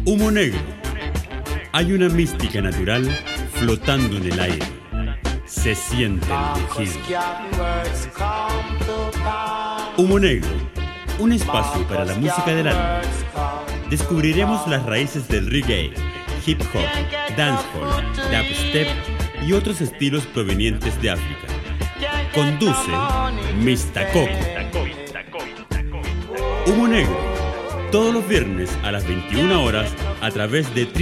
Humo negro. Hay una mística natural flotando en el aire. Se siente el rugido. Humo negro. Un espacio para la música del alma. Descubriremos las raíces del reggae, hip hop, dancehall, dubstep y otros estilos provenientes de África. Conduce Mr. Coco. Humo negro. Todos los viernes a las 21 horas a través de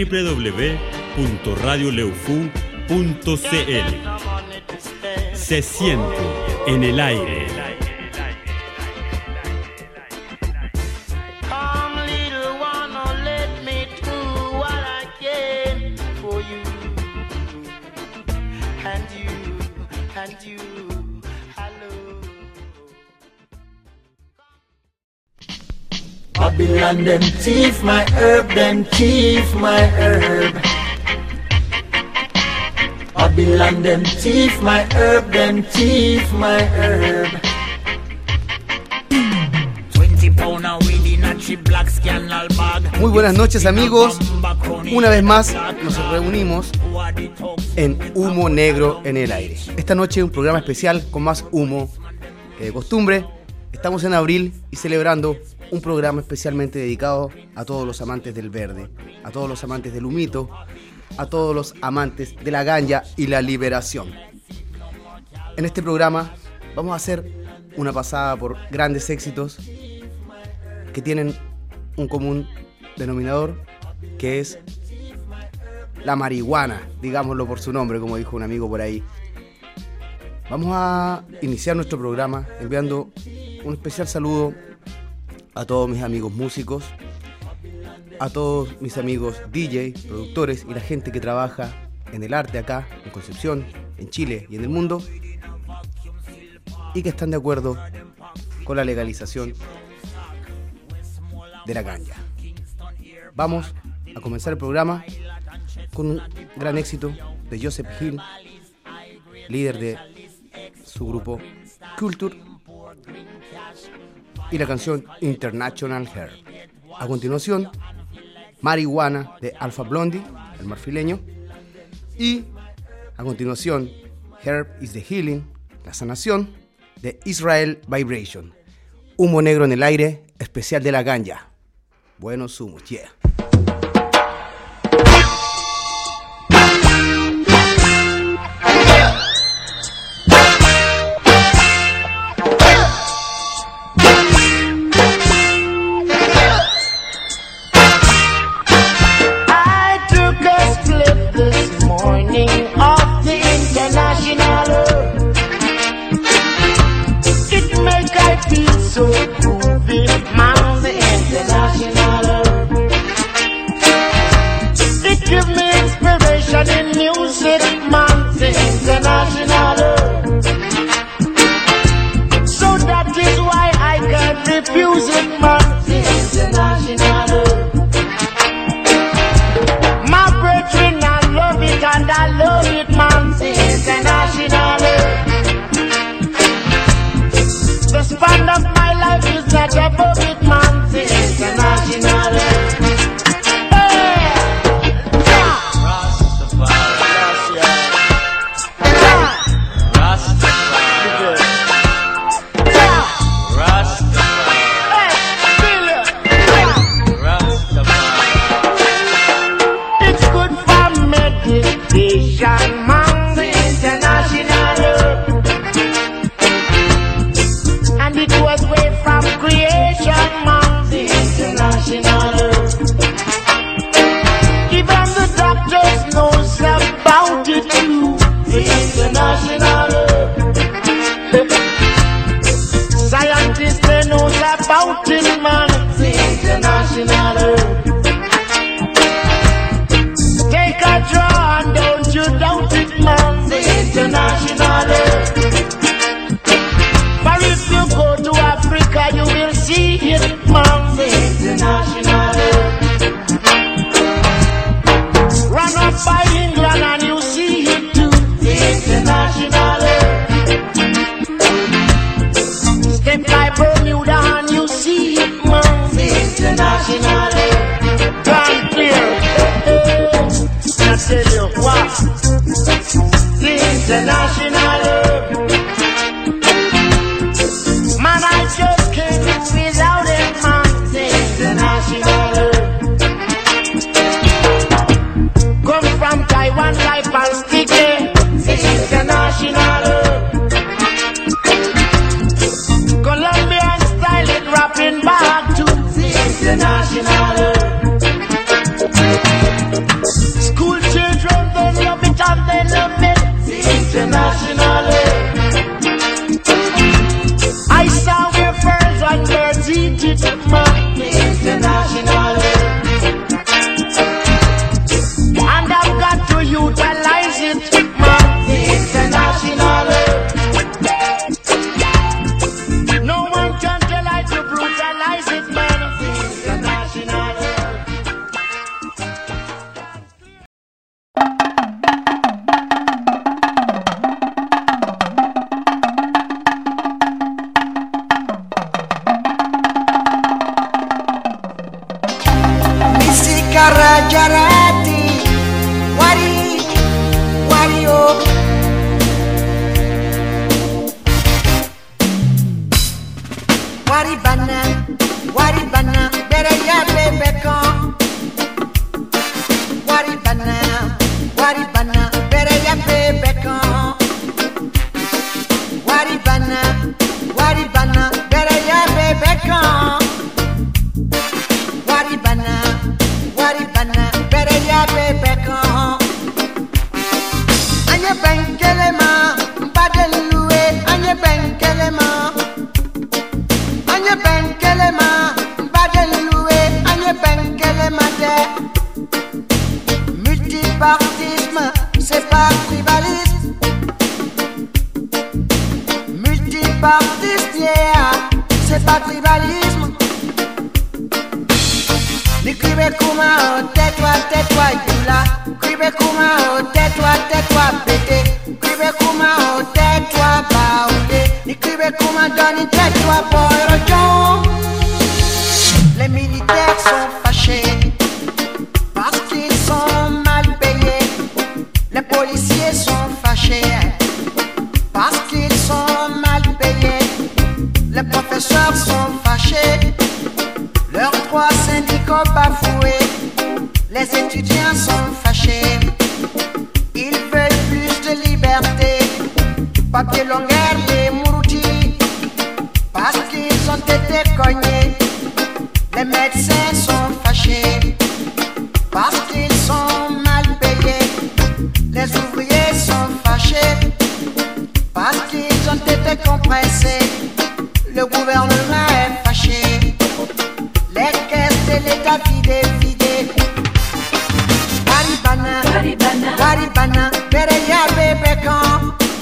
www.radioleufu.cl. Se siente en el aire. Babylon them thief my herb, them thief my herb. Babylon them thief my herb, them thief my herb. 20 pound of weed in a cheap black scandal bag. Muy buenas noches, amigos. Una vez más nos reunimos en Humo Negro en el Aire. Esta noche un programa especial con más humo que de costumbre. Estamos en abril y celebrando un programa especialmente dedicado a todos los amantes del verde, a todos los amantes del humito, a todos los amantes de la ganja y la liberación. En este programa vamos a hacer una pasada por grandes éxitos que tienen un común denominador, que es la marihuana, digámoslo por su nombre, como dijo un amigo por ahí. Vamos a iniciar nuestro programa enviando un especial saludo a todos mis amigos músicos, a todos mis amigos DJ, productores y la gente que trabaja en el arte acá, en Concepción, en Chile y en el mundo, y que están de acuerdo con la legalización de la ganja. Vamos a comenzar el programa con un gran éxito de Joseph Hill, líder de su grupo Culture, y la canción International Herb. A continuación, Marihuana de Alpha Blondy, el marfileño, y a continuación, Herb is the Healing, la sanación, de Israel Vibration. Humo negro en el aire, especial de la ganja. Buenos humos, yeah. So groovy, man, the international. It give me inspiration in music, man, the international. So that is why I can't refuse it, man, the international. My brethren, I love it and I love it, man, the international. The span of my life is not above it, man, the international. Hey! Rastafari. Rastafari. Rastafari. Hey, Rastafari. It's good for meditation, man, the international. And it was way from creation, man, the international. Even the doctors knows about it too, the international. Scientists, they knows about it, man, the international. Take a draw and don't you doubt it. tell you what? The international man, I just can't do without it, man. The international come from Taiwan, life and sticky. The international Colombian style, it rapping back to the international. School children, they love it and they love it. The international. I saw where birds and birds eat it, man. The international. And I've got to utilize it, man. The international. No one can tell I to brutalize it, man. The international. Rajarati, wario, waribana, bere ya bebeko. Waribana, bere ya bebeko. Waribana, bere ya bebeko. Waribana, bere ya bebeko. Anye benkelema, badelue, anye benkelema. Anye benkelema, badelue, anye benkelema de. Multipartisme, c'est pas tribalisme. Multipartisme, yeah, c'est pas tribalisme. Ni kribe kuma o tais-toi, yula. Kribe kuma o tais-toi, pété. Kribe kuma o tais-toi, baoudé. Ni kribe kuma donne tais-toi, porojon. Les militaires sont fâchés parce qu'ils sont mal payés. Les policiers sont fâchés parce qu'ils sont mal payés. Les professeurs sont fâchés. Leurs droits syndicaux bafoués, les étudiants sont fâchés. Ils veulent plus de liberté, papier longueur, les mouroutis, parce qu'ils ont été cognés. Les médecins sont fâchés, parce qu'ils sont mal payés. Les ouvriers sont fâchés, parce qu'ils ont été compressés. Le gouvernement est fâché. Les caisses de l'État vidées. Waribana, bere ya bebekon.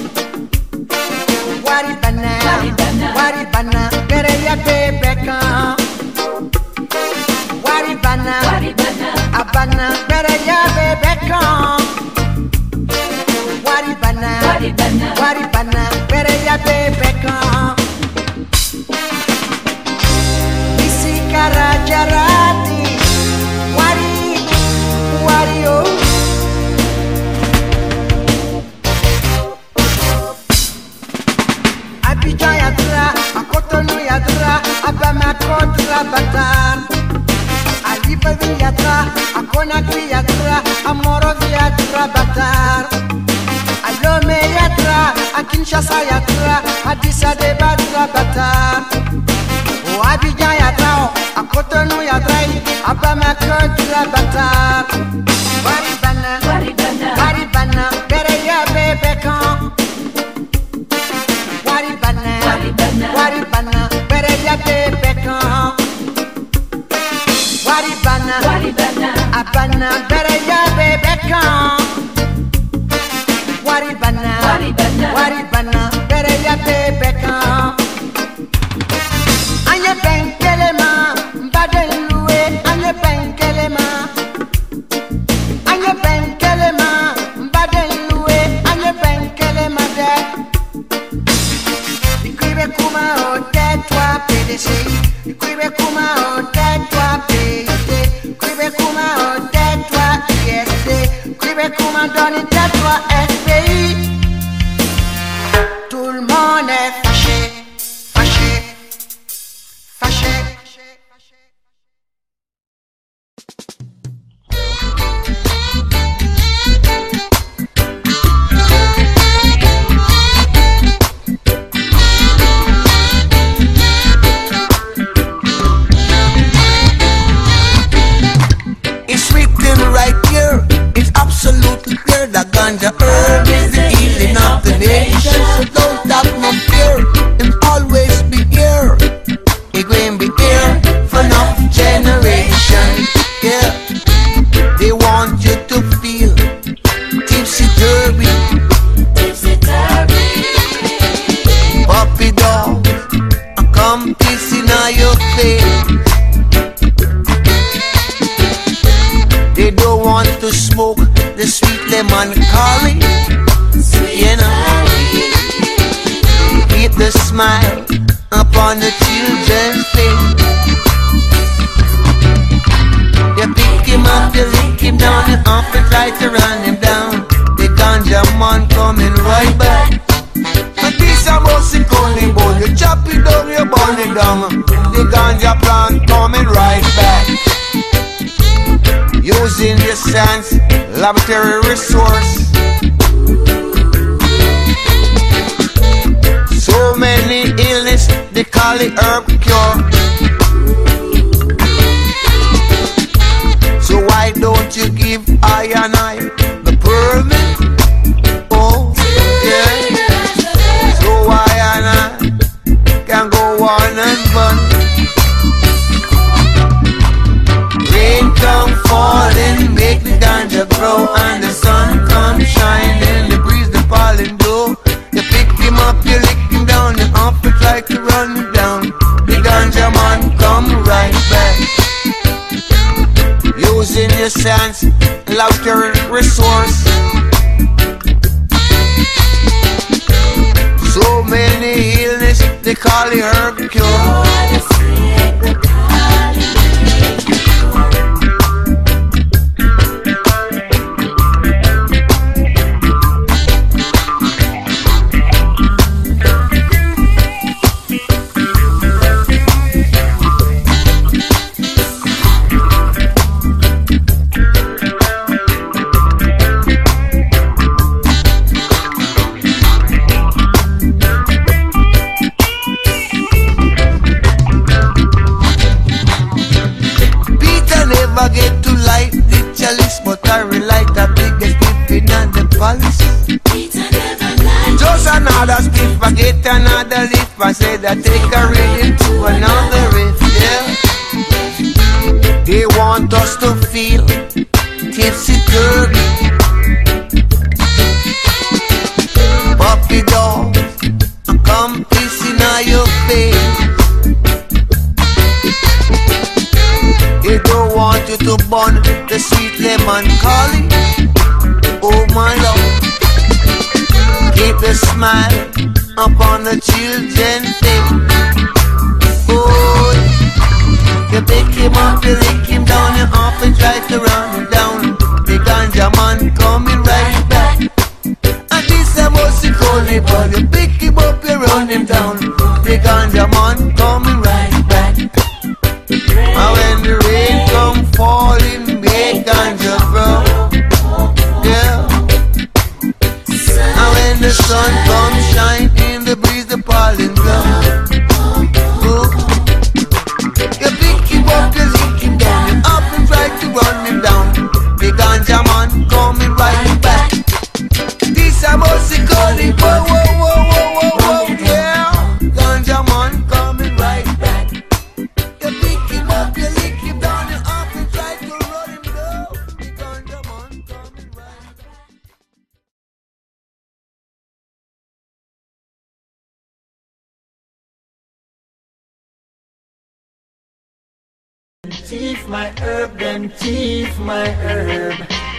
Waribana, bere ya bebekon. Waribana, bere ya bebekon. Waribana, bere ya bebekon. Rajarati, wario. Abidjan yadra, a Cotonou yadra, a Bamako batar. A Libreville yadra, a Conakry yadra, a Monrovia yadra batar. A Lomé yadra, a Kinshasa yadra, a Addis Abeba yadra batar. O Abidjan yadra, a Cotonou yadra, a Bamako batar. Waribana, bere ya bebekon. Waribana, bere ya bebekon. Waribana, bere ya bebekon. Waribana, bere ya bebekon. Anye benkelema, badelue, anye benkelema. Anye benkelema, badelue, anye benkelema de. Ikribe kuma o tais-toi, PDC. Ikribe kuma o tais-toi, PIT. Ikribe kuma o tais-toi, ISD. écrivez comment donner tête toi FPI. Tout le monde est fâché, fâché, fâché. Absolutely clear that ganja herb is the healing of the nation. So don't have no fear, it'll always be here. It will be here for enough generation. Yeah, they want you to feel tipsy-turvy, tipsy-turvy. Puppy dog, come pissing on your face. They don't want to smoke the sweet lemon collie, you know. Keep the smile upon the children's face. You pick him up, you lick him down, you often try to run him down. The ganja man coming right back. And this a musty calling boy, you chop it down, you burn it down. The ganja plant coming right back. Using your science, laboratory resource. So many illness, they call it herb cure. So why don't you give I and I the permit? Oh, yeah. So why and I can go on and fun. Rain come falling, make the ganja grow, and the sun come shining, the breeze the pollen blow. You pick him up, you lick him down, you off it like to run him down. The ganja man come right back. Using your sense, love your resource. So many illness, they call it herb cure. Just another split, forget another lift. I said I take a reading to another riff, yeah. They want us to feel tipsy-turvy. Puppy dog, come pissing on your face. They don't want you to burn the sweet lemon collie. Oh my Lord, keep the smile upon the children's face. Oh, you pick him up, you lick him down, you often try to run him down. The ganja man coming right back. And this a musty calling, but you pick him up, you run him down. The ganja man coming right back. And when the rain come falling, make ganja grow. Yeah. And when the sun comes shining, the breeze the pollen blow. You pick him up, you lick him down, you up and try to run him down. The ganja man coming right back. This a musty calling, whoa, whoa, whoa, whoa, whoa, whoa, yeah. Ganja man coming right back. You pick him up, you lick him down, you up and try to run him down. The ganja man coming right back. Thief my herb, then thief my herb.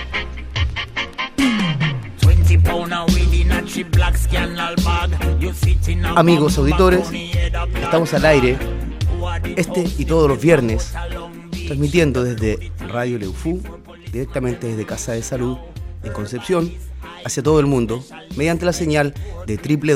20 pound within a chip black scandal bag. You sitting up. Amigos auditores, estamos al aire este y todos los viernes, transmitiendo desde Radio Leufú, directamente desde Casa de Salud, en Concepción hacia todo el mundo mediante la señal de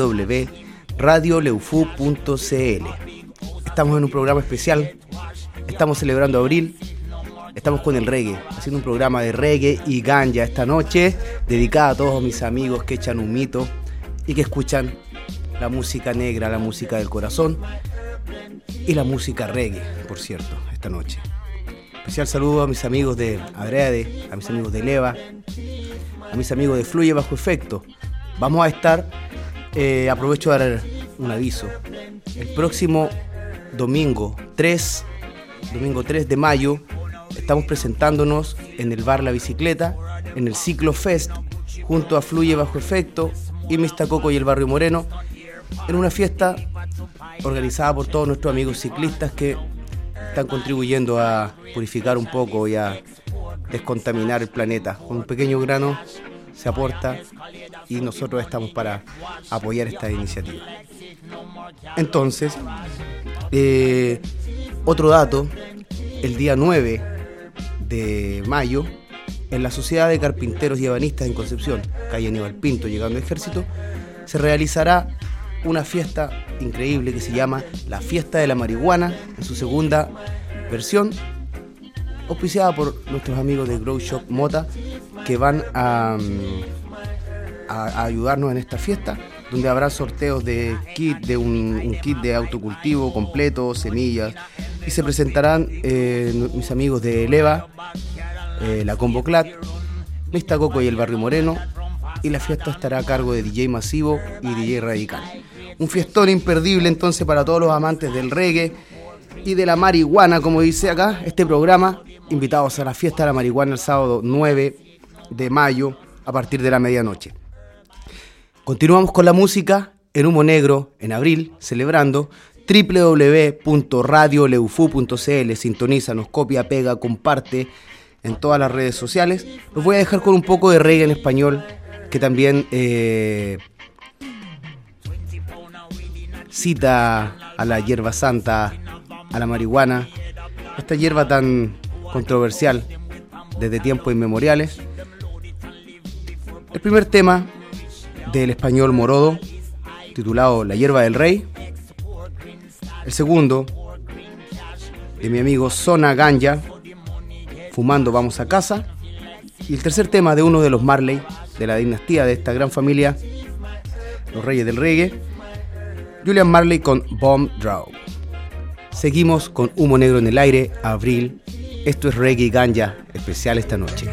www.radioleufu.cl. Estamos en un programa especial, estamos celebrando abril, estamos con el reggae, haciendo un programa de reggae y ganja esta noche, dedicada a todos mis amigos que echan un mito y que escuchan la música negra, la música del corazón y la música reggae, por cierto, esta noche. Especial saludo a mis amigos de Adrede, a mis amigos de Leva, a mis amigos de Fluye Bajo Efecto. Vamos a estar, aprovecho de dar un aviso, el próximo domingo 3 de mayo estamos presentándonos en el bar La Bicicleta, en el Ciclo Fest, junto a Fluye Bajo Efecto y Mr. Coco y el Barrio Moreno, en una fiesta organizada por todos nuestros amigos ciclistas que están contribuyendo a purificar un poco y a descontaminar el planeta. Con un pequeño grano se aporta y nosotros estamos para apoyar esta iniciativa. Entonces, otro dato, el día 9 de mayo, en la Sociedad de Carpinteros y Ebanistas en Concepción, calle Aníbal Pinto, llegando Ejército, se realizará una fiesta increíble que se llama la Fiesta de la Marihuana, en su segunda versión, auspiciada por nuestros amigos de Grow Shop Mota, que van a ayudarnos en esta fiesta, donde habrá sorteos de kit, de un kit de autocultivo completo, semillas, y se presentarán mis amigos de Leva, la Comboclat, Mr. Coco y el Barrio Moreno, y la fiesta estará a cargo de DJ Masivo y DJ Radical. Un fiestón imperdible entonces para todos los amantes del reggae y de la marihuana, como dice acá este programa. Invitados a la Fiesta de la Marihuana el sábado 9 de mayo a partir de la medianoche. Continuamos con la música en Humo Negro en abril, celebrando. www.radioleufu.cl. Sintonízanos, copia, pega, comparte en todas las redes sociales. Los voy a dejar con un poco de reggae en español que también cita a la hierba santa, a la marihuana, esta hierba tan controversial desde tiempos inmemoriales. El primer tema del español Morodo, titulado La hierba del rey. El segundo de mi amigo Zona Ganja, Fumando vamos a casa. Y el tercer tema de uno de los Marley, de la dinastía de esta gran familia, los reyes del reggae, Julian Marley con Bomb Draw. Seguimos con Humo Negro en el aire, abril. Esto es Reggae y Ganja, especial esta noche.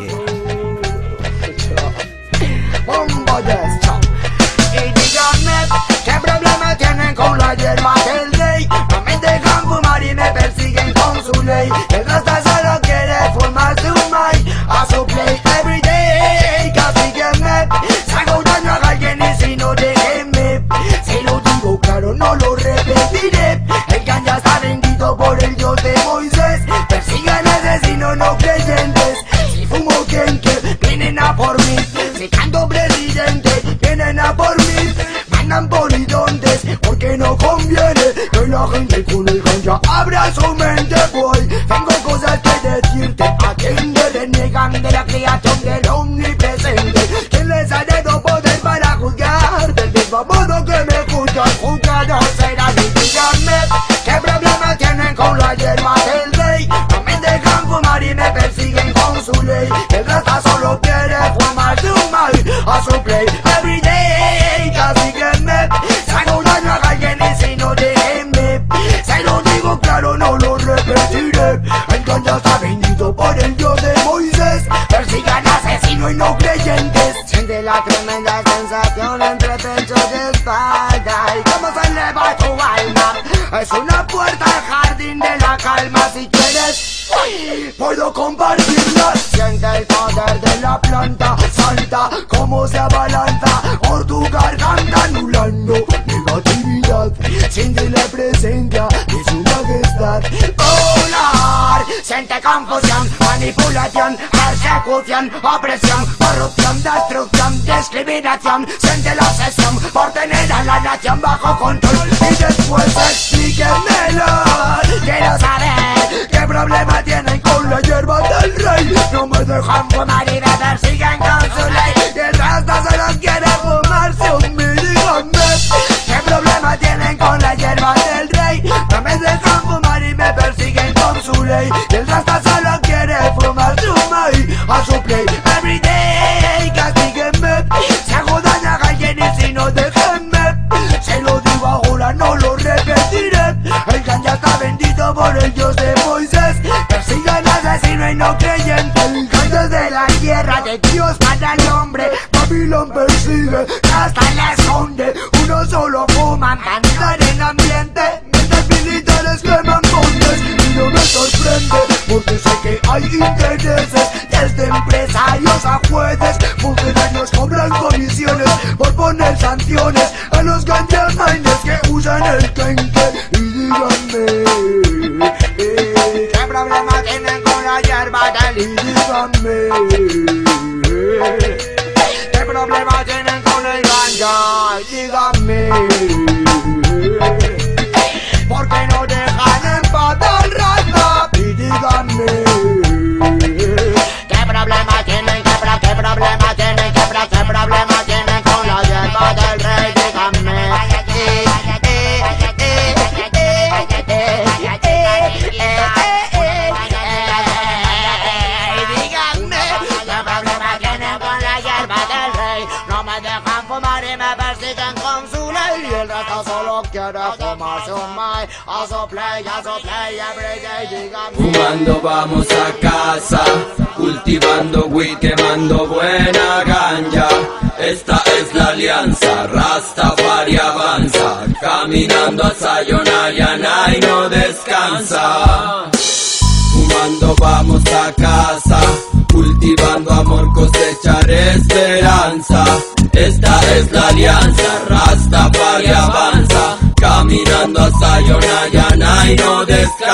Y díganme, ¿qué problema tienen con la hierba del rey? No me dejan fumar y me persiguen con su ley. El rasta solo quiere fumar su maíz a su play every day. Castíguenme, si hago daño a alguien y si no déjenme. Si lo digo claro no lo repetiré. El ganja está bendito por el Dios de Moisés. Persigan asesinos no creyentes. Si fumo que vienen a por mí. Si canto presidente vienen a por mí. Mandan polidontes porque no conviene que la gente con el ganja abra su mente, boy. Tengo cosas que decirte a quien le reniegan de la creación del omnipresente. ¿Quién les ha dado poder para juzgar? Del mismo modo que me juzgan, juzgados serán. Y díganme, ¿qué problema tienen con la hierba del rey? No me dejan fumar y me persiguen con su ley. El rasta solo quiere fumar su maíz a su play every day. Castíguenme, si hago daño a alguien y si no déjenme. Se lo digo claro, no lo repetiré. El ganja está bendito por el Dios de Moisés. Persigan asesinos y no creyentes. Siente la tremenda sensación entre pecho y espalda. Y cómo se eleva tu alma. Es una puerta al jardín de la calma. Si quieres, puedo compartirla. Siente el poder de la planta. Salta como se abalanza por tu garganta, anulando negatividad. Siente la presencia de su majestad. Volar, siente confusión, manipulación, persecución, opresión, corrupción, destrucción, discriminación. Siente la obsesión por tener a la nación bajo control. Y después explíquenmelo. Quiero saber qué problema tienen con la hierba del rey. No me dejan fumar y me persiguen con play. El rasta solo quiere fumar su maíz a su play. Every day, castíguenme. Si hago daño a alguien y si no déjenme. Se lo digo ahora, no lo repetiré. El ganja está bendito por el Dios de Moisés. Persigan asesino y no creyente. El ganja es de la tierra de Dios para el hombre. Babilón persigue, hasta la esconde. Uno solo fuma para andar en ambiente. Mientras militares queman montes. Y no me sorprende, porque sé que hay intereses. Desde empresarios a jueces. Funcionarios cobran comisiones por poner sanciones a los ganja minders que usan el quenque. Y díganme, ¿qué problema tienen con la hierba del? Y díganme, ¿qué problema tienen con el ganja? Díganme, ¿por qué no dejan en paz al rasta? Y díganme, ¿qué problema tienen? ¿Qué problema tienen? ¿Qué problema tienen con la hierba del rey? Díganme. Fumando vamos a casa, cultivando weed, quemando buena ganja. Esta es la alianza, Rastafari avanza, caminando a Sayonara y no descansa. Fumando vamos a casa, cultivando amor, cosechar esperanza. Esta es la alianza, Rastafari avanza, caminando a Sayonara y no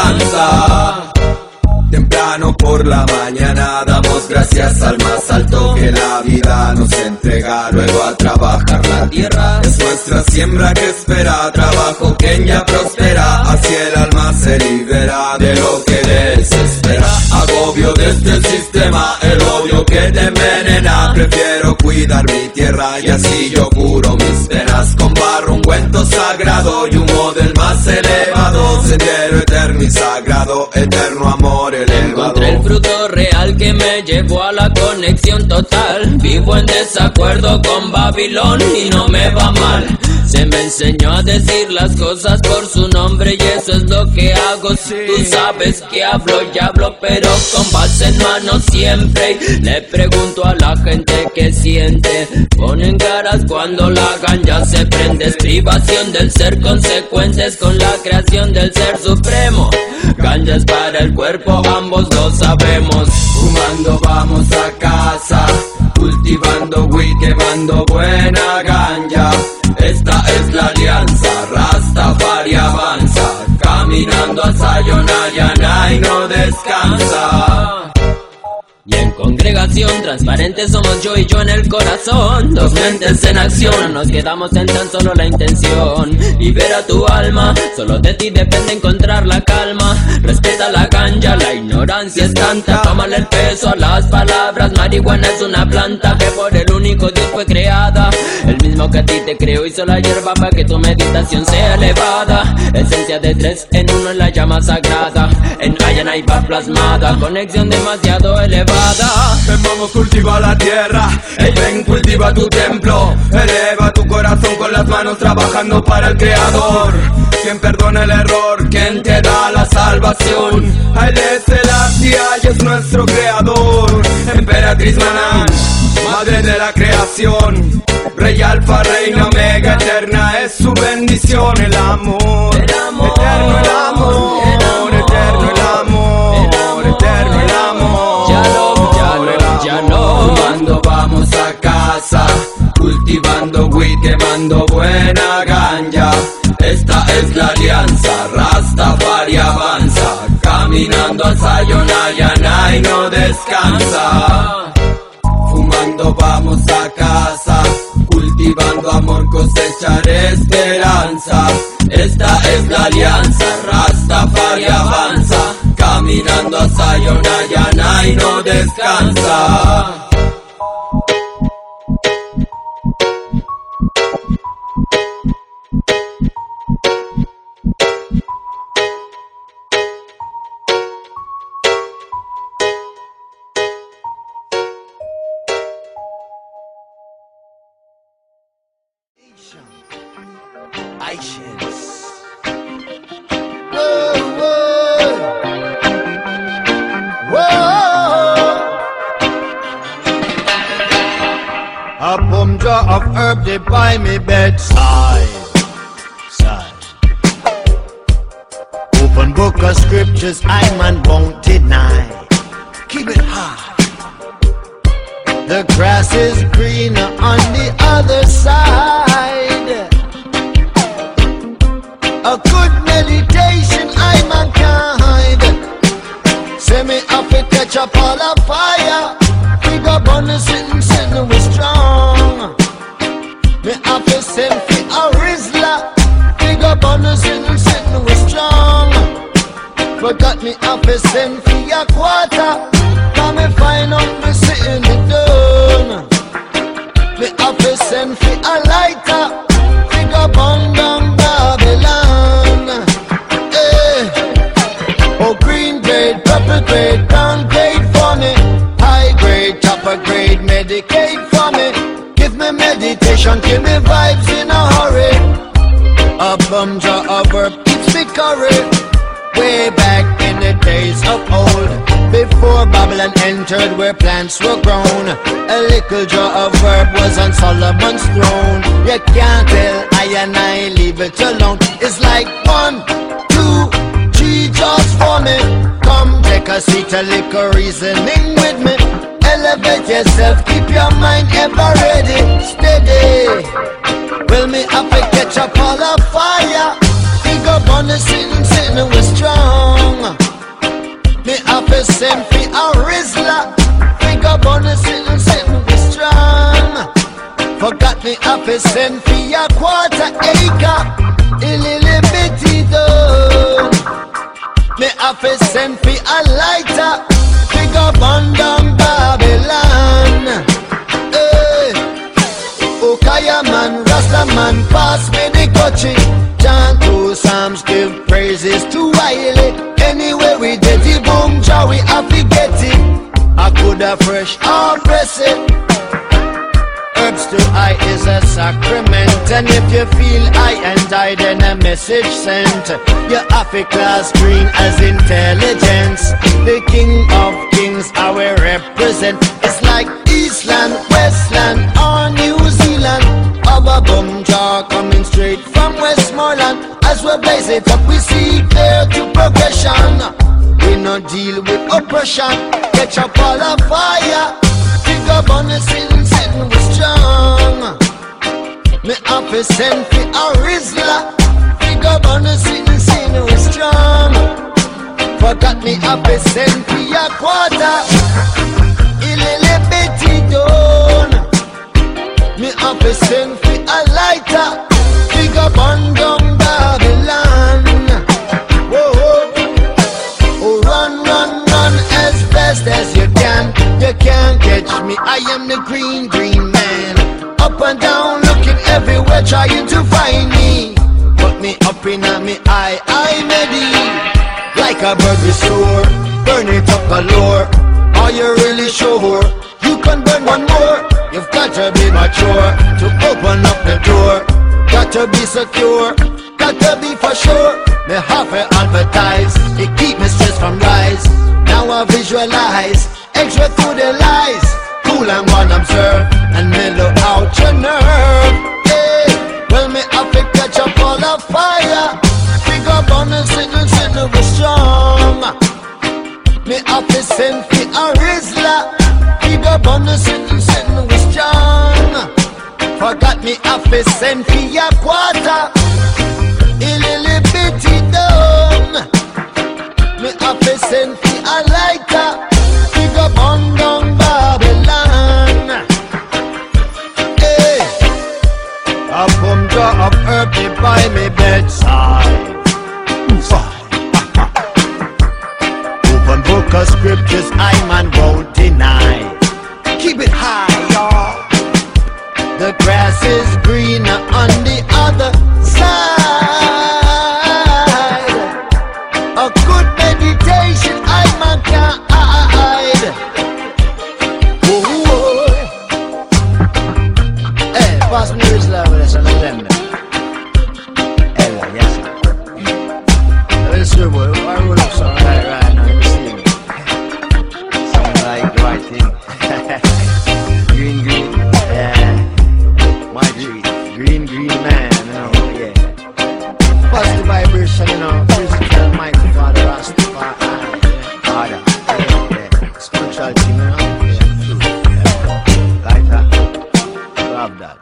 descansa. Temprano por la mañana damos gracias al más alto que la vida nos entrega. Luego a trabajar la tierra, es nuestra siembra que espera. Trabajo que ya prospera, así el alma se libera de lo que desespera. Agobio de este sistema, el odio que te envenena. Prefiero cuidar mi tierra y así yo curo mis penas. Con barro ungüento sagrado y humo del más elevado. Sendero eterno y sagrado, eterno amor elevado. Encontré el fruto real que me llevó a la conexión total. Vivo en desacuerdo con Babilón y no me va mal. Se me enseñó a decir las cosas por su nombre y eso es lo que hago. Tú sabes que hablo y hablo, pero con base en mano siempre. Le pregunto a la gente que siente. Ponen caras cuando la ganja se prende. Es privación del ser, consecuentes con la creación del ser supremo. Ganja es para el cuerpo, ambos lo sabemos. Fumando vamos a casa, cultivando weed, quemando buena ganja. Esta es la alianza, Rastafari avanza, caminando a Sayonara y no descansa. Y en congregación transparente somos yo y yo en el corazón. Dos mentes en acción, no nos quedamos en tan solo la intención. Libera tu alma, solo de ti depende encontrar la calma. Respeta la ganja, la ignorancia es tanta. Tómale el peso a las palabras. Marihuana es una planta que por el único Dios fue creada. El mismo que a ti te creó hizo la hierba para que tu meditación sea elevada. Esencia de 3 en 1 en la llama sagrada. En Ayana va plasmada, conexión demasiado elevada. Ven, vamos, cultiva la tierra. Ey, ven, cultiva tu templo. Eleva tu corazón con las manos trabajando para el creador. Quien perdona el error, quien te da la salvación. Haile Selassie y es nuestro creador. Emperatriz Manan, madre de la creación. Rey Alfa, reina Omega, eterna es su bendición. El amor, eterno el amor, eterno el amor, eterno el amor. Ya no, fumando vamos a casa, cultivando weed, quemando buena ganja. Esta es la alianza, Rastafari avanza, caminando a Sayonara y no descansa. Fumando vamos a casa, cultivando amor, cosechar esperanza. Esta es la alianza, Rastafari avanza, caminando a Sayonara y no descansa. Patience. Whoa, whoa. Whoa. A bum jar of herb they by me bedside. Open book of scriptures I man won't deny. Keep it high. The grass is greener on the other side. A good meditation I mankind. Say me up to catch up all a fire. We go bonus sitting we strong. Me up to send for a Rizla. We go bonus sitting we strong. Forgot me up to send for a quarter. Come and find out me sitting it down. Me up to send for a lighter. We go burn down Babylon. Oh, green grade, purple grade, brown grade for me. High grade, upper grade, Medicaid for me. Give me meditation, give me vibes in a hurry. A bum jar of herb keeps me curry. Way back in the days of old, before Babylon entered where plants were grown, a little jar of herb was on Solomon's throne. You can't tell I and I leave it alone. It's like 1, 2, 3 jars for me. Come take a seat, a little reasoning with me. Elevate yourself, keep your mind ever ready, steady. Well, me have to catch up all the fire. Big up on the sitting we strong. Me have to send for a Rizla. Big up on the sitting we strong. Forgot me have to send for a quarter acre. A little bitty done. Me have to send for a lighter. Big up on down Babylon. Okaya man, Rasta man, pass me the coaching. Chant 2 psalms, give praises to Wiley. Anyway we did the boom jar, we have to get it. I could have fresh or press it. Herbs to I is a sacrament. And if you feel I and I, then a message sent. Your Afri class green as intelligence. The king of kings I will represent. It's like Eastland, Westland or New Zealand. Our bum jar coming straight from Westmoreland. As we blaze it up we see clear to progression. We no deal with oppression. Catch up all the fire. Big up on the sitting we strong. Me have to send for a Rizla. Big up on the sitting we strong. Forgot me have to send for a quarter. A little bitty done. Me have to send for a lighter. Big up on down Babylon. Whoa, oh, run as fast as you can. You can't catch me, I am the green man. Up and down, looking everywhere, trying to find me. Put me up in me eye, ready. Like a bird with soar, burn it up galore. Are you really sure? You can burn one more. You've got to be mature to open up the door. Got to be secure, got to be for sure. Me have to advertise, it keep me stress from rise. Now I visualize, extra through the lies. Cool and one observe, and mellow out your nerve. Hey, well me have to catch up all the fire. Big up on the sitting we strong. Me have to send for a Rizla. Big up on the sitting we strong. Forgot me have to send for a quarter. A little bitty done. Me have to send for a lighter. Big up on down Babylon. Hey, a bum jar of herb by me bedside. Open book of scriptures I man won't deny. Keep it high, y'all. The grass is greener on the other side. A good meditation I man can't hide. Whoa. Hey, pass me this love with us and let them know. Yes, sir. Let's see, boy. Why would I sound like right now? Let me see. Sound like the right thing. Green, green. Yeah. My tree. Green, green man. You know, yeah. Positive vibration, you know. Physical, mighty Father, Rastafari. Father. Yeah. Spiritual thing, you know. Yeah, true. Yeah. Like that. Love that.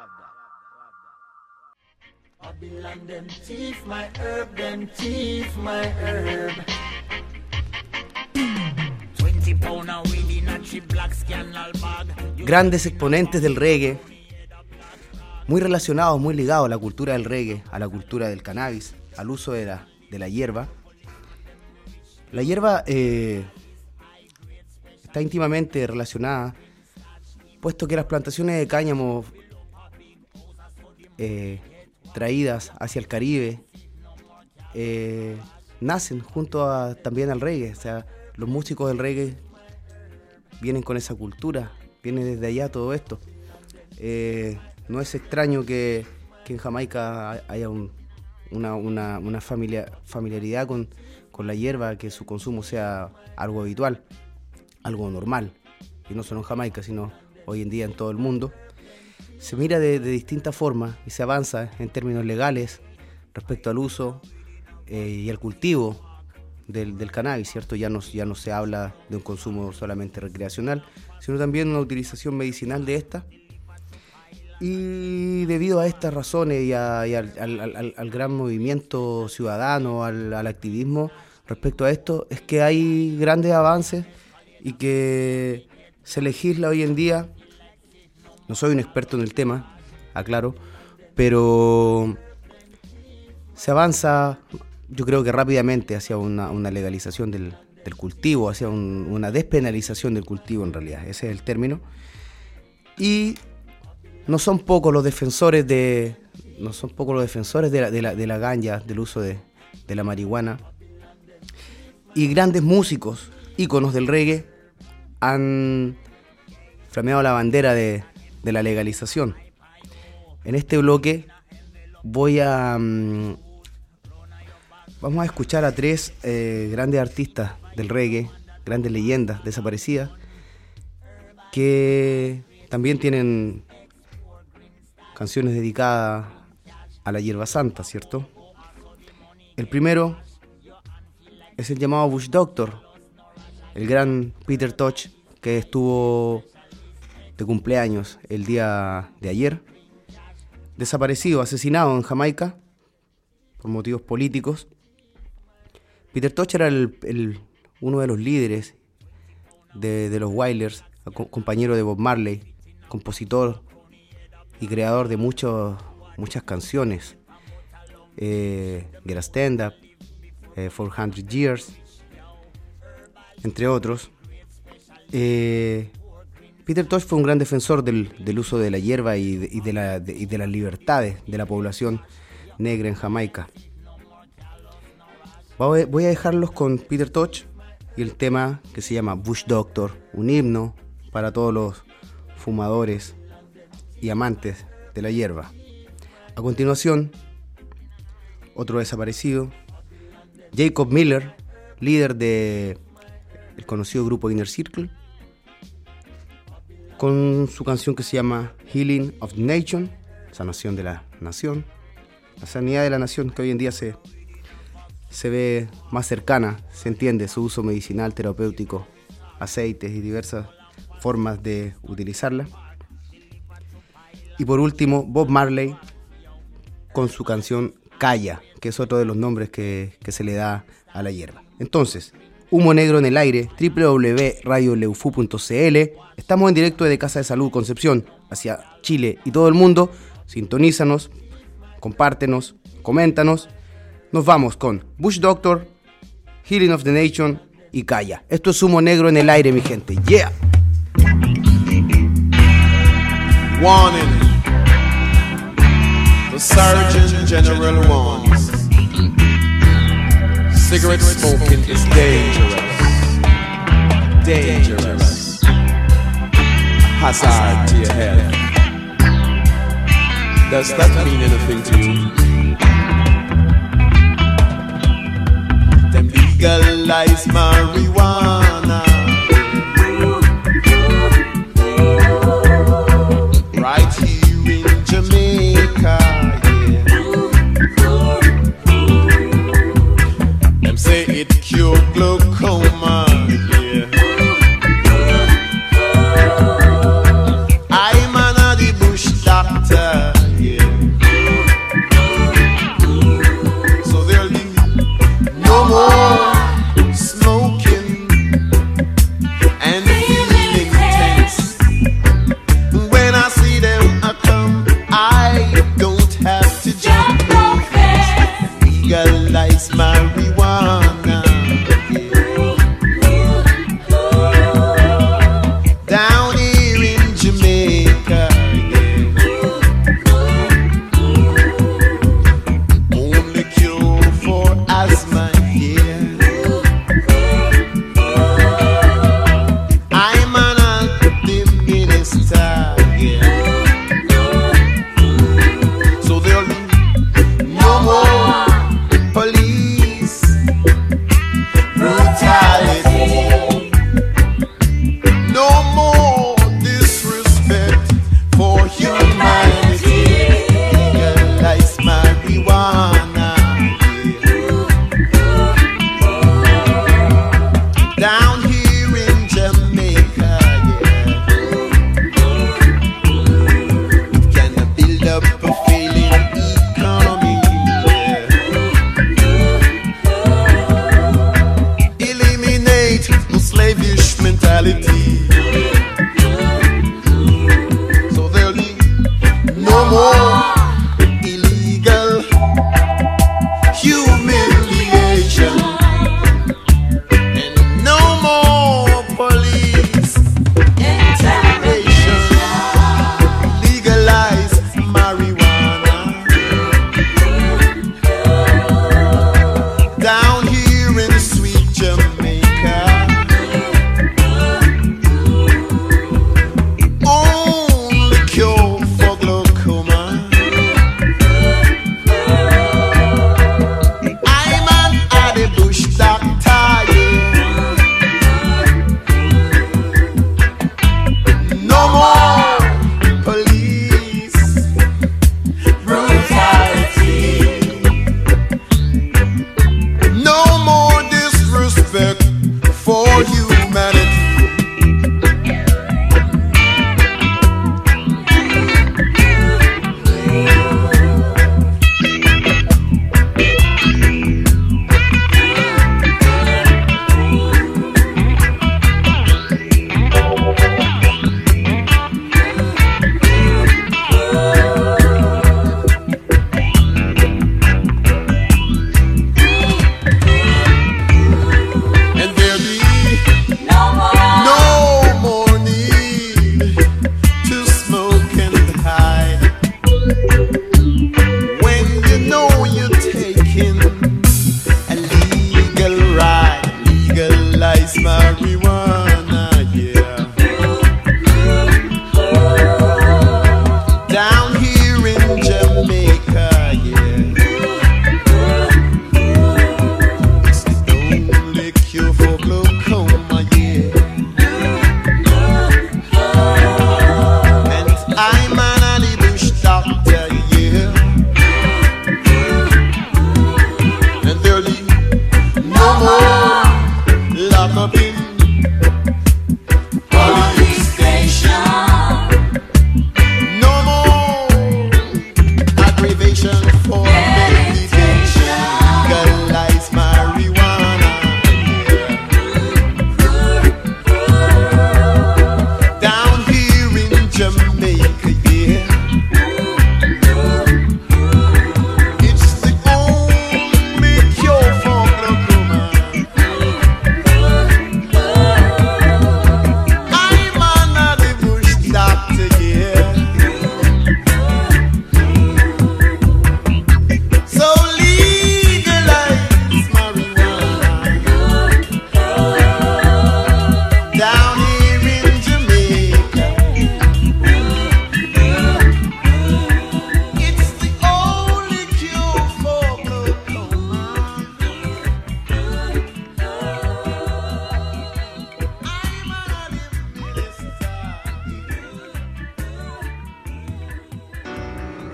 Babylon, them thief my herb, them thief my herb. 20 pound of weed in a cheap black scandal bag. Grandes exponentes del reggae, muy relacionados, muy ligados a la cultura del reggae, a la cultura del cannabis, al uso de la hierba. La hierba está íntimamente relacionada, puesto que las plantaciones de cáñamo traídas hacia el Caribe nacen junto también al reggae. O sea, los músicos del reggae vienen con esa cultura, viene desde allá todo esto. No es extraño que en Jamaica haya una familiaridad con la hierba, que su consumo sea algo habitual, algo normal, y no solo en Jamaica, sino hoy en día en todo el mundo. Se mira de distintas formas y se avanza en términos legales respecto al uso y al cultivo del cannabis, ¿cierto? Ya no se habla de un consumo solamente recreacional, sino también una utilización medicinal de esta. Y debido a estas razones y al gran movimiento ciudadano, al activismo respecto a esto, es que hay grandes avances y que se legisla hoy en día. No soy un experto en el tema, aclaro, pero se avanza, yo creo que rápidamente, hacia una legalización del cultivo, hacia una despenalización del cultivo en realidad, ese es el término. Y no son pocos los defensores de la ganja, del uso de la marihuana. Y grandes músicos, íconos del reggae, han flameado la bandera de la legalización. En este bloque vamos a escuchar a tres grandes artistas del reggae, grandes leyendas desaparecidas, que también tienen canciones dedicadas a la hierba santa, ¿cierto? El primero es el llamado Bush Doctor, el gran Peter Tosh, que estuvo de cumpleaños el día de ayer, desaparecido, asesinado en Jamaica por motivos políticos. Peter Tosh era uno de los líderes de los Wailers, compañero de Bob Marley, compositor y creador de muchas canciones, Get a Stand Up, 400 Years, entre otros. Peter Tosh fue un gran defensor del uso de la hierba y de las libertades de la población negra en Jamaica. Voy a dejarlos con Peter Tosh y el tema que se llama Bush Doctor, un himno para todos los fumadores y amantes de la hierba. A continuación, otro desaparecido, Jacob Miller, líder del conocido grupo Inner Circle, con su canción que se llama Healing of the Nation, sanación de la nación, la sanidad de la nación, que hoy en día se ve más cercana, se entiende su uso medicinal, terapéutico, aceites y diversas formas de utilizarla. Y por último, Bob Marley con su canción Calla, que es otro de los nombres que se le da a la hierba. Entonces, Humo Negro en el Aire, www.radioleufu.cl. Estamos en directo desde Casa de Salud Concepción, hacia Chile y todo el mundo. Sintonízanos, compártenos, coméntanos. Nos vamos con Bush Doctor, Healing of the Nation y Calla. Esto es Humo Negro en el Aire, mi gente. Yeah. Warning. The Surgeon General warns. Cigarette smoking is dangerous. Dangerous. Hazard to your health. Does that mean anything to you? legalize marijuana. Right here in Jamaica, yeah. Them say it cure glaucoma, yeah. I'm an the bush doctor, yeah. So there'll be no more smoking and feeling tense when I see them.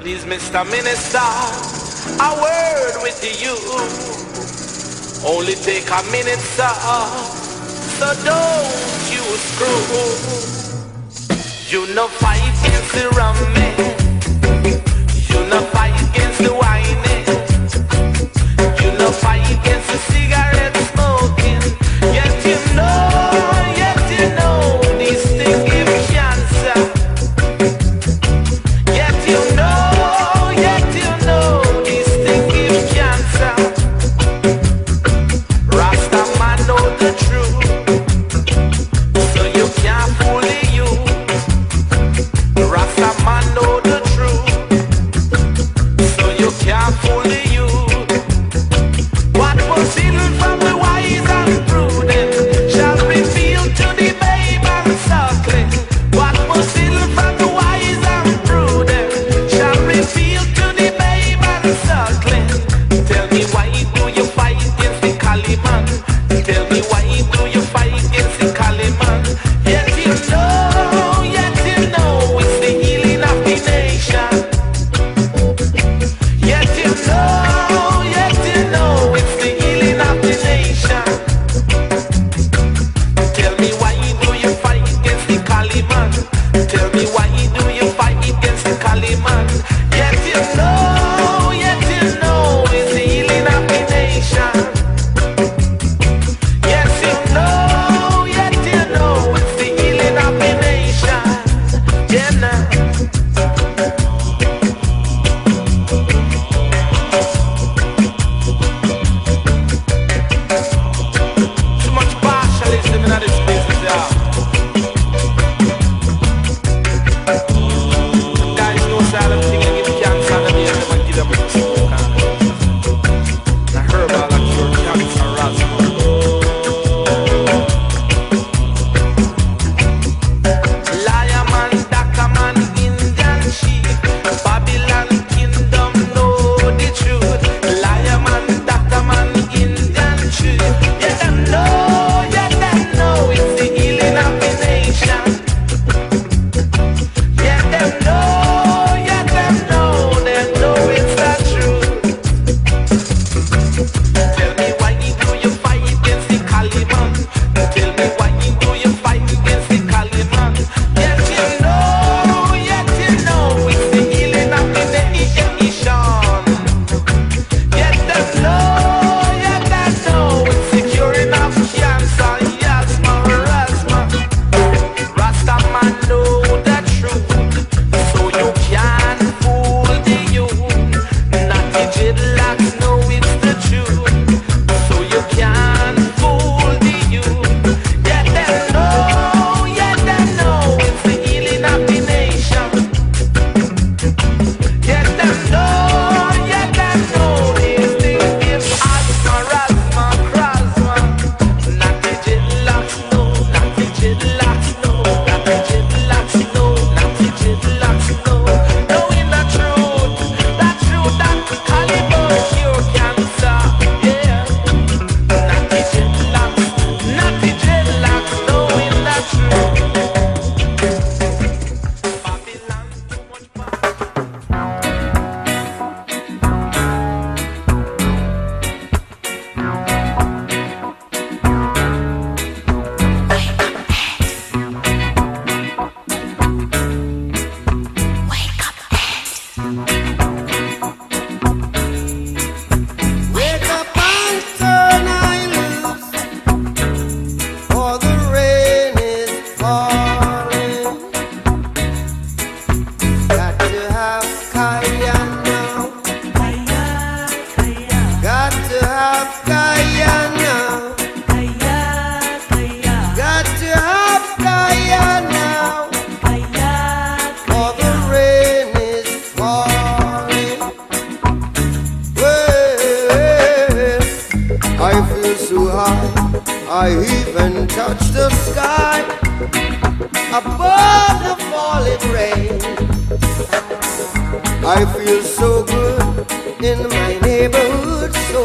Please, Mr. Minister, a word with you. Only take a minute, sir, so don't you screw. You no fight against the rum man. You no fight against the wine. You no fight against the cigarette smoking. Yet you know these things give cancer. Yet you know these things give cancer. Rasta man know the truth, so you can't fool the youth. Rasta man know the truth, so you can't fool the youth. What was hidden from the wise and prudent shall reveal to the babe and suckling. What was hidden from the wise and prudent shall reveal to the babe and suckling. Tell me why do you fight against the Kaliman? Tell me why do you fight against the Kaliman? Yet you know it's the healing of the nation. Yet you know it's the healing of the nation. Tell me why do you fight against the Kaliman? Tell me why do you fight against the Kaliman? Yet you know it's the healing of the nation. Yes, you know it's the healing of the nation. Yeah, nah. Too much partialism in this business, yeah. Guys know silent thing and give cancer and they never give them a smoke. The herbal that cure cancer, rascal. Liar man, doctor man, Indian chief, Babylon kingdom know the truth. Liar man, doctor man, Indian chief. Yeah, them know it's the healing of the nation. Yeah, them know it's the truth. Tell me why do you fight against the Kaliman? Tell me why do you fight against the Kaliman? Yet you know it's the healing of the nation. Yet them know it's the curing of cancer. Yasma, Rasma. Rasta man know the truth, so you can't fool the youth. Not the dreadlocks know it's the truth, so you can't fool the youth. Yet them know it's the healing of the nation. Yet them know these things give asthma, rasma, krasma. Not the dreadlocks know, not the dreadlocks know, not the dreadlocks know, not the dreadlocks know. Knowing the truth that Caliban cure cancer. Yeah, not the dreadlocks knowing the truth. Babylon too much power. Wake up and turn eye loose, for the rain is falling. Got to have kaya now. Got to have kaya now. Got to have kaya now, for the rain is falling. Well, I feel so high, I even touch the sky above the falling rain. I feel so good in my neighborhood, so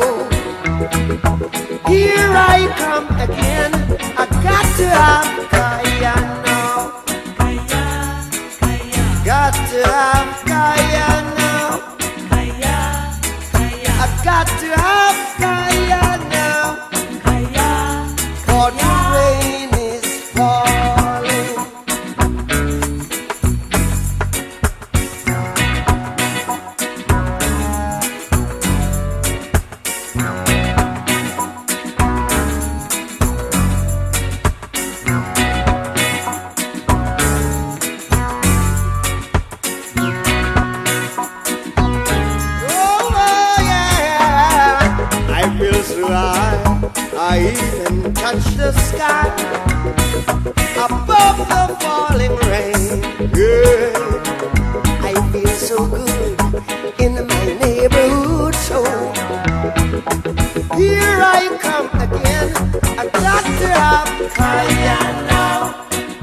here I come again. I got to have kaya now. Got to have kaya now. got to have kaya now. For the rain is falling. I even touch the sky above the falling rain. Yeah, I feel so good in my neighborhood. So here I come again. I got to have kaya now.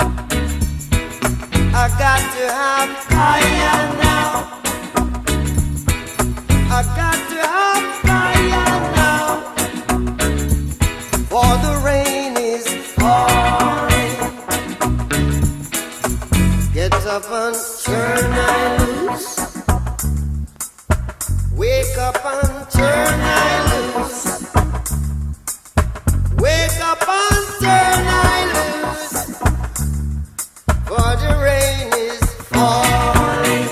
I got to have kaya now. I got to have kaya now. For the rain is falling. Get up and turn I loose. Wake up and turn I loose. Wake up and turn I loose. For the rain is falling.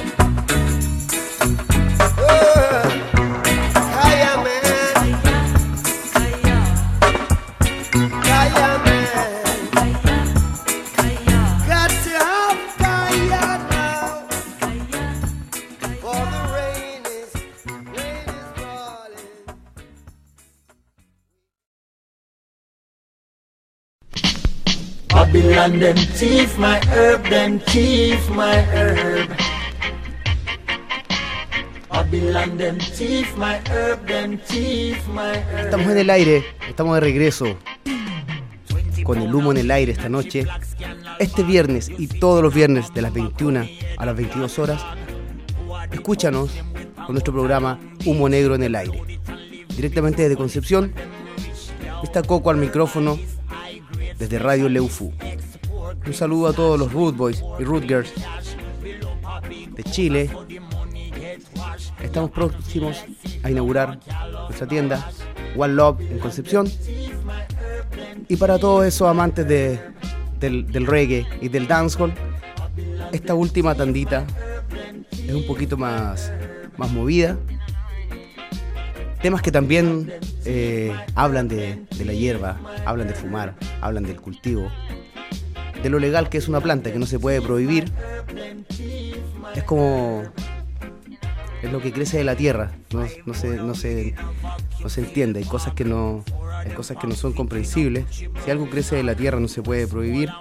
Kaya man, kaya man, got to have kaya now. For the rain is falling. Babylon them thief my herb, them thief my herb. Babylon them thief my herb, them thief my herb. Estamos en el aire, estamos de regreso con el humo en el aire esta noche. Este viernes y todos los viernes de las 21 a las 22 horas, escúchanos con nuestro programa Humo Negro en el Aire. Directamente desde Concepción, está Coco al micrófono desde Radio Leufu. Un saludo a todos los Root Boys y Root Girls de Chile. Estamos próximos a inaugurar nuestra tienda One Love en Concepción. Y para todos esos amantes del reggae y del dancehall, esta última tandita es un poquito más movida. Temas que también hablan de la hierba, hablan de fumar, hablan del cultivo, de lo legal que es una planta que no se puede prohibir. Es como... es lo que crece de la tierra, no se entiende, hay cosas que no son comprensibles. Si algo crece de la tierra no se puede prohibir.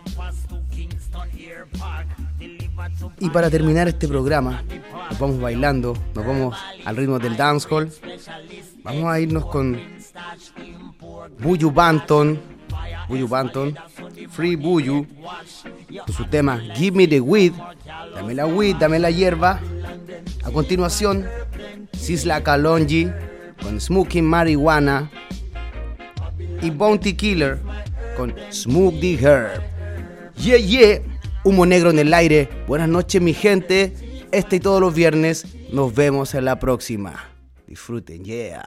Y para terminar este programa, nos vamos bailando, nos vamos al ritmo del dancehall. Vamos a irnos con Buju Banton, Free Buju, con su tema Give Me the Weed, dame la hierba. A continuación, Sisla Kalonji con Smoking Marijuana y Bounty Killer con Smoke the Herb. Yeah, humo negro en el aire. Buenas noches, mi gente. Este y todos los viernes nos vemos en la próxima. Disfruten, yeah.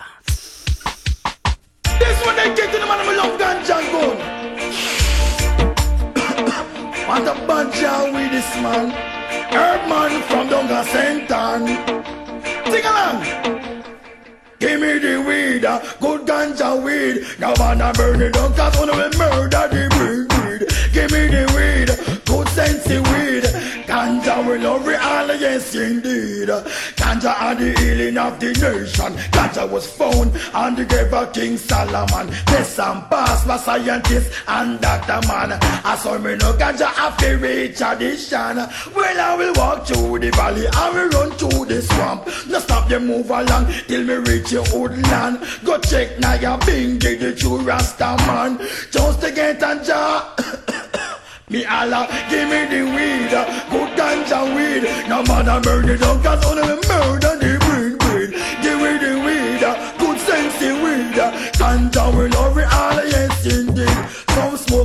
This one they get to the man of love ganja and gun. Want a bunch of with this man. Herb man from Donga Sentan. Sing along. Give me the weed, good ganja weed. Now wanna burn it down, cause wanna murder the weed. Give me the weed, good sensey weed. Ganja will love it all, yes indeed. Ganja are the healing of the nation. Ganja was found on the grave of King Solomon. This and past for scientists and Dr. Man. I saw me no ganja after reach addition. Well, I will walk through the valley, I will run through the swamp. No stop them move along till me reach your woodland. Go check now your bingy, the true Rasta man. Just to get ganja. Me Allah, give me the weed, good ganja weed. No matter burn it down, cause only me murder the breed. Give me the weed, good sensey weed. Ganja will love it all, yes indeed. Some smoke it in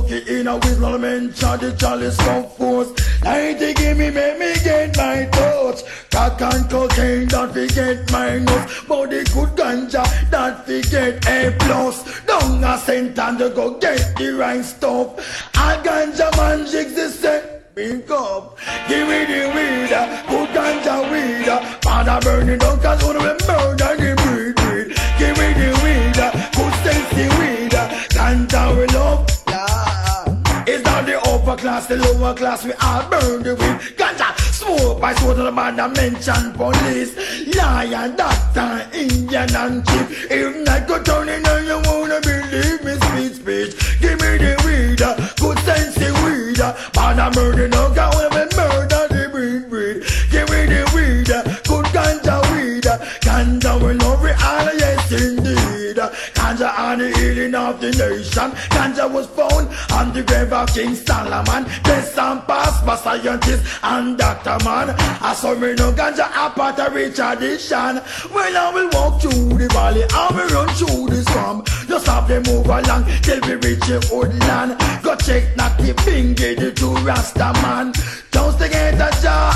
a whistle, mention the chalice come force. 90 give me, make me get my touch. Crack and cocaine, that we get minus. But the good ganja, that we get A+. Down a cent and you go get the right stuff. A ganja man jigs the set. Big up, give me the weed, good ganja weed. Father burn it down, cause one of them murder the breed. Give me the weed, good sensey weed. Ganja we love, yeah. It's not the upper class, the lower class, we all burn the weed. Ganja, smoke by smoke to the man that mention police. Lion, doctor, Indian and chief. If not go turn in and you wanna believe me, speech. Give me the weed, good sensey weed. Father murder no guy when we murder the breed. Give me the weed, good ganja weed. Ganja we love it all, yes indeed. Ganja on the healing of the nation. Ganja was found on the grave of King Solomon. Test and pass by scientists and doctor man. I saw me no ganja a part of a tradition. Well I will walk through the valley, I will run through the swamp. Just have them move along till we reach the woodland. Go check knock the finger the two Rasta man. Don't get a jar.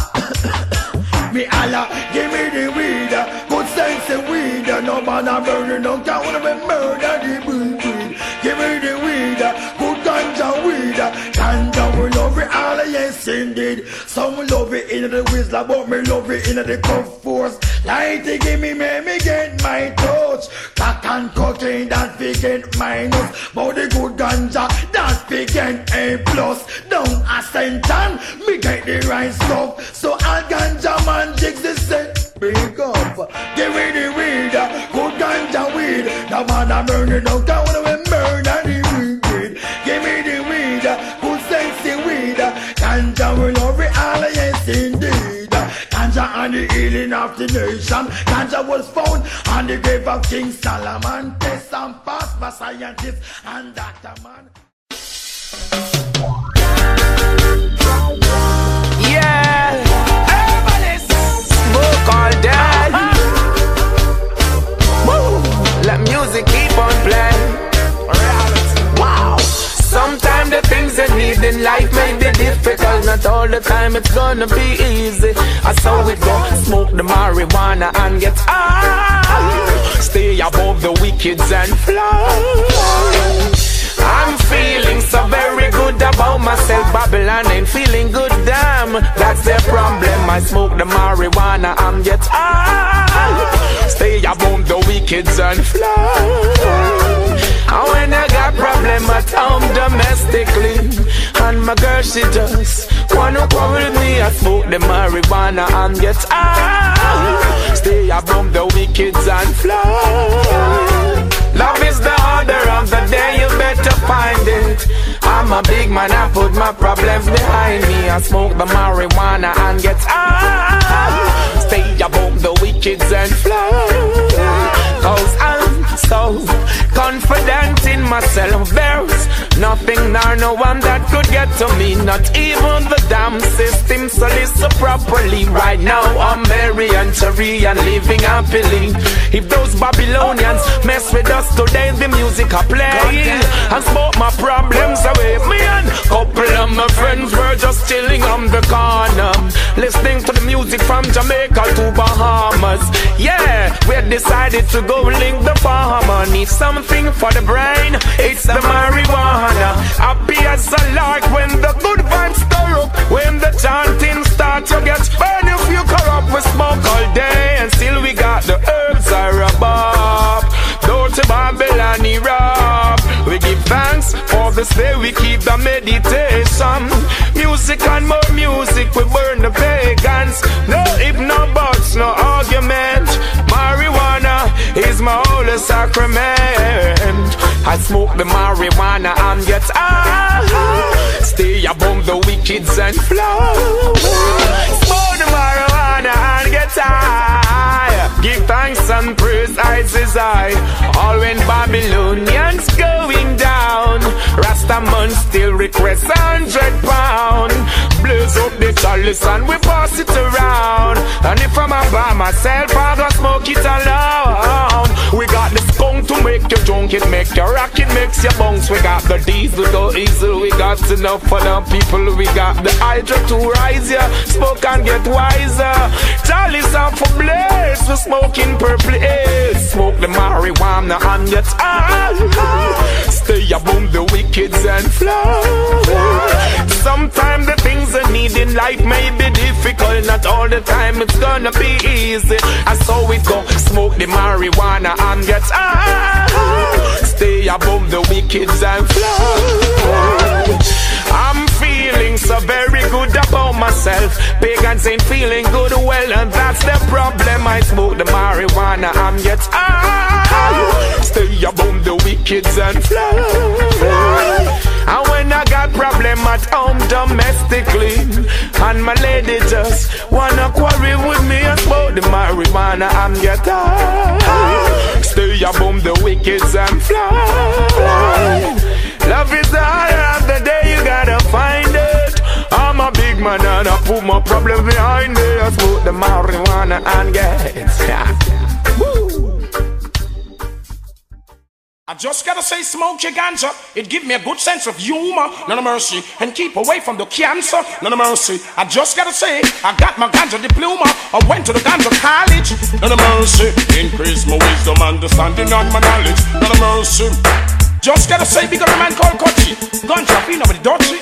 Me Allah, give me the weed, good sense of weed. Nobody burning, no count when we murder the breed. Give me the weed, good ganja weed. Ganja we love it all, yes indeed. Some love it in the whistler, but me love it in the cuff force. Lighty give me, make me get my touch. Crack and cocaine, that we get minus. But the good ganja, that we get A+. Down a cent and me get the right stuff. So all ganja man jigs the set. Big up, give me the weed, good ganja weed. The man a burn it out, I wanna murder the weed. Give me the weed, good sensey weed. Ganja we love it all, yes indeed. Ganja on the healing of the nation. Ganja was found on the grave of King Solomon. Test and pass by scientists and doctor man. Yeah, smoke all day. Woo. Let music keep on playing. Wow. Sometimes the things you need in life may be difficult. Not all the time it's gonna be easy. I saw it go. Smoke the marijuana and get high. Stay above the wickeds and fly. I'm feeling so very good about myself. Babylon ain't feeling good, damn. That's their problem. I smoke the marijuana and get high. Stay above the wickeds and fly. And when I got problem at home domestically, and my girl she just wanna go with me, I smoke the marijuana and get high. Stay above the wickeds and fly. Love is the order of the day, you better find it. I'm a big man, I put my problems behind me. I smoke the marijuana and get high. Stay above the wickeds and fly. Cause I'm so confident in myself. There's nothing nor no one that could get to me. Not even the damn system, so listen properly. Right now I'm merry and cheery and living happily. If those Babylonians mess with us today, the music I play and smoke my problems away. Me and couple of my friends were just chilling on the corner, listening to the music from Jamaica to Bahamas. Yeah, we decided to go link the farmer. Need something for the brain, it's the marijuana. Happy as a lark when the good vibes stir up. When the chanting starts, you get burned if you corrupt. We smoke all day and still we got the herbs are above. Dirty Babylon rap. We give thanks for this day, we keep the meditation. Music and more music, we burn the pagans. No if, no buts, no argument. Marijuana is my holy sacrament. I smoke the marijuana and get high. Stay above the wickeds and fly. Smoke the marijuana and get high. Give thanks and praise, eyes is high. All when Babylonians going down, Rastaman still requests £100. Blaze up the chalice and we pass it around. And if I'm by myself, I don't smoke it alone. We got the skunk to make you drunk, it make you rock, it make makes you bounce. We got the diesel go easy. We got enough for the people. We got the hydro to rise ya. Smoke and get wiser. Charlie's off for blaze. We smoking purple haze. Smoke the marijuana and get high. Stay above the wicked and fly. Sometimes the things I need in life may be difficult. Not all the time it's gonna be easy. And so we go smoke the marijuana and get high. Stay above the wicked and fly. I'm feeling so very good about myself. Pagans ain't feeling good, well, and that's the problem. I smoke the marijuana and get high. Stay above the wicked and fly. And when I got problem at home domestically, and my lady just wanna quarrel with me, I smoke the marijuana and get high. Stay above the wicked and fly. Love is the higher of the day, you gotta find it. I'm a big man and I put my problem behind me. I smoke the marijuana and get I just gotta say, smoke your ganja. It give me a good sense of humor, none of mercy, and keep away from the cancer, none of mercy. I just gotta say, I got my ganja diploma. I went to the ganja college, none of mercy. Increase my wisdom, understanding, and my knowledge, none of mercy. Just gotta say, big up a man called Kochi. Ganja, you know what dirty.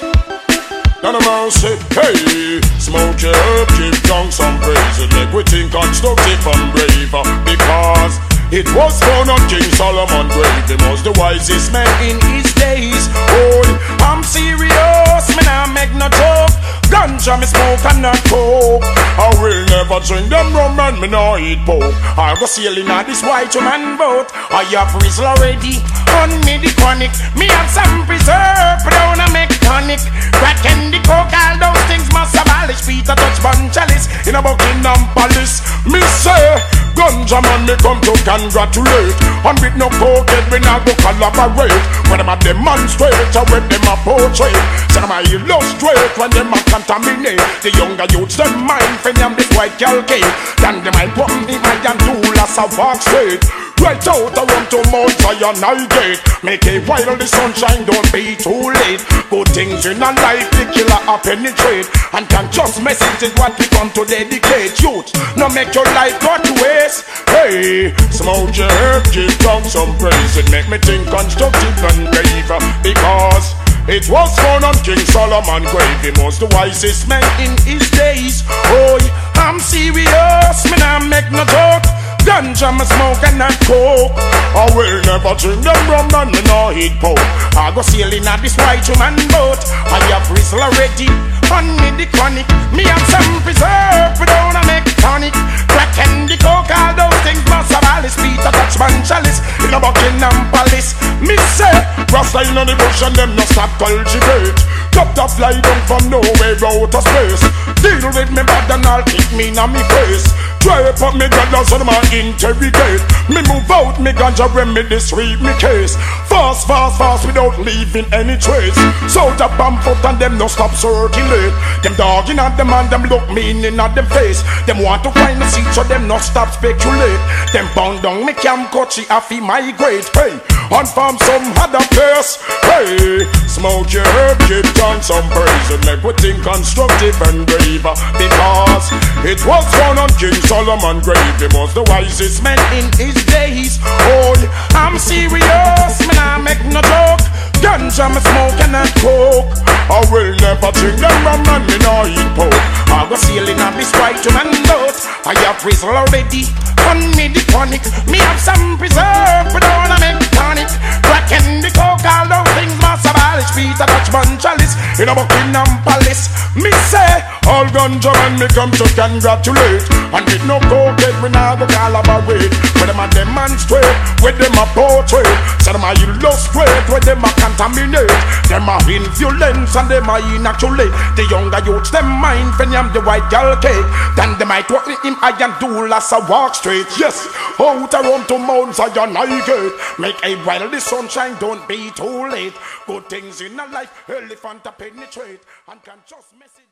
None of mercy, hey, smoke your herb, give down some praise. And make we think constructive and brave. Because it was born on King Solomon grave. He was the wisest man in his days. Oh, I'm serious, man, I make no joke. Ganja me smoke and not coke. I will never drink them rum and me no eat pork. I go sailing on this white man boat. I have Rizzle already on me the chronic. Me have some preserve, but don't make tonic. Crack and the coke, all those things must abolish. Peter touch bun chalice in a Buckingham Palace. Me say, ganja man me come to congratulate. And with no coke, we not go collaborate. When them a demonstrate, or when them a portray. So them a illustrate when them a contaminate. The younger youths, them mind for them this white girl cake. Then them I put me my and do last a walk straight. Right out I run to Mount Zion I gate. Make it while the sunshine, don't be too late. Good things in a life, the killer a penetrate. And can just message is what we come to dedicate. Youth, now make your life go to waste. Hey, smoke your herb, give down some praise. It make me think constructive and brave. Because it was found on King Solomon grave. He was the wisest man in his days. Oh, I'm serious, man, I make no joke. Ganja me smoke and not coke. I will never drink them rum and me no eat pork. I go sailing at this white man boat. I have Rizzle already on me the chronic. Me have some preserve, but don't make tonic. Crack and the coke, all those things must abolish. Peter touch man chalice in a Buckingham Palace. Me say, Rasta in on the bush and them no stop cultivate. Top fly down from nowhere out of space. Deal with me bad and I'll kick me in me face. Try up me ganja so them a interrogate. Me move out me ganja remedy sweep me case. Fast without leaving any trace. So the bomb foot and them no stop circulate. Them dogging at them and them look meaning at them face. Them want to find the seat so them no stop speculate. Them bound down me camp coachy affi migrate. Hey, on farm some other place. Hey, smoke your herb, give down some praise. And make we think constructive and brave. Because it was found on King Solomon grave. He was the wisest man in his days. Oh, I'm serious, man, I make no joke. Ganja me smoke and not coke. I will never drink them rum and me no eat pork. I go sailing on this white man boat. I have Rizzle already on me the tonic. Me have some preserve, but don't make tonic. Crack and the coke, all those things must abolish. Peter touch man chalice in a Buckingham Palace. Me say, all ganja man me come to congratulate. And with no coke, we now go collaborate. With them a demonstrate, with them a portray. So them a illustrate, with them a contaminate. Them a influence and them a inoculate. The younger youths, them mind when I'm the white girl cake. Then they might walk in I and do last a walk straight. Yes, out around to Mount Zion I gate. Make a while the sunshine, don't be too late. Good things in a life, elephant to penetrate. And can just message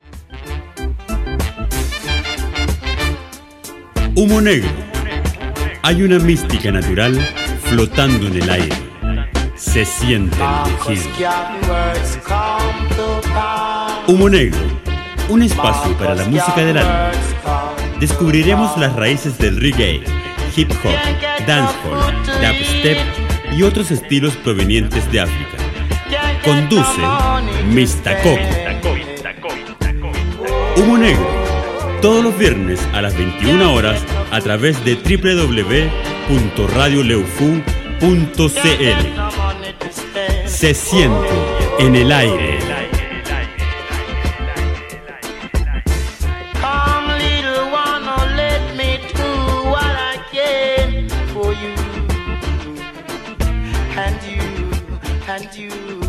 Humo negro. Hay una mística natural flotando en el aire. Se siente el rugido. Humo Negro, un espacio para la música del alma. Descubriremos las raíces del reggae, hip hop, dancehall, dubstep y otros estilos provenientes de África. Conduce Mr. Coco. Humo Negro, todos los viernes a las 21 horas a través de www.radioleufu.cl. Se siente en el aire. Come, little one, oh, let me do what I can for you, and you, and you.